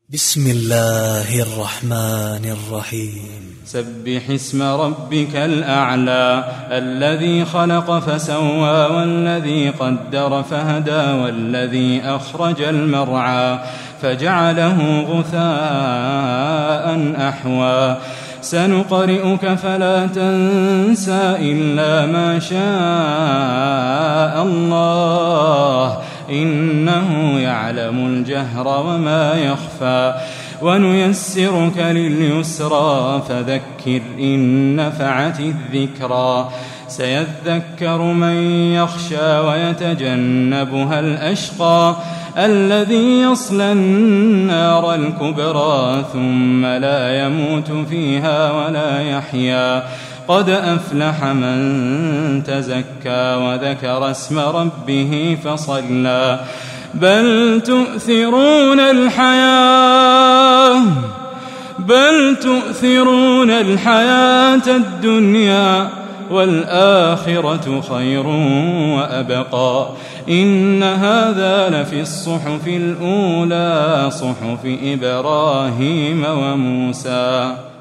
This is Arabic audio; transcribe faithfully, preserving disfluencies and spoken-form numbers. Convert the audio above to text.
بسم الله الرحمن الرحيم سبح اسم ربك الأعلى الذي خلق فسوى والذي قدر فهدى والذي أخرج المرعى فجعله غثاء أحوى سنقرئك فلا تنسى إلا ما شاء الله إنه يعلم الجهر وما يخفى ونيسرك لليسرى فذكر إن نفعت الذكرى سيذكر من يخشى ويتجنبها الأشقى الذي يصلى النار الكبرى ثم لا يموت فيها ولا يحيا قد أفلح من تزكى وذكر اسم ربه فصلى بل تؤثرون الحياة بل تؤثرون الحياة الدنيا والآخرة خير وأبقى إن هذا لفي الصحف الأولى صحف إبراهيم وموسى.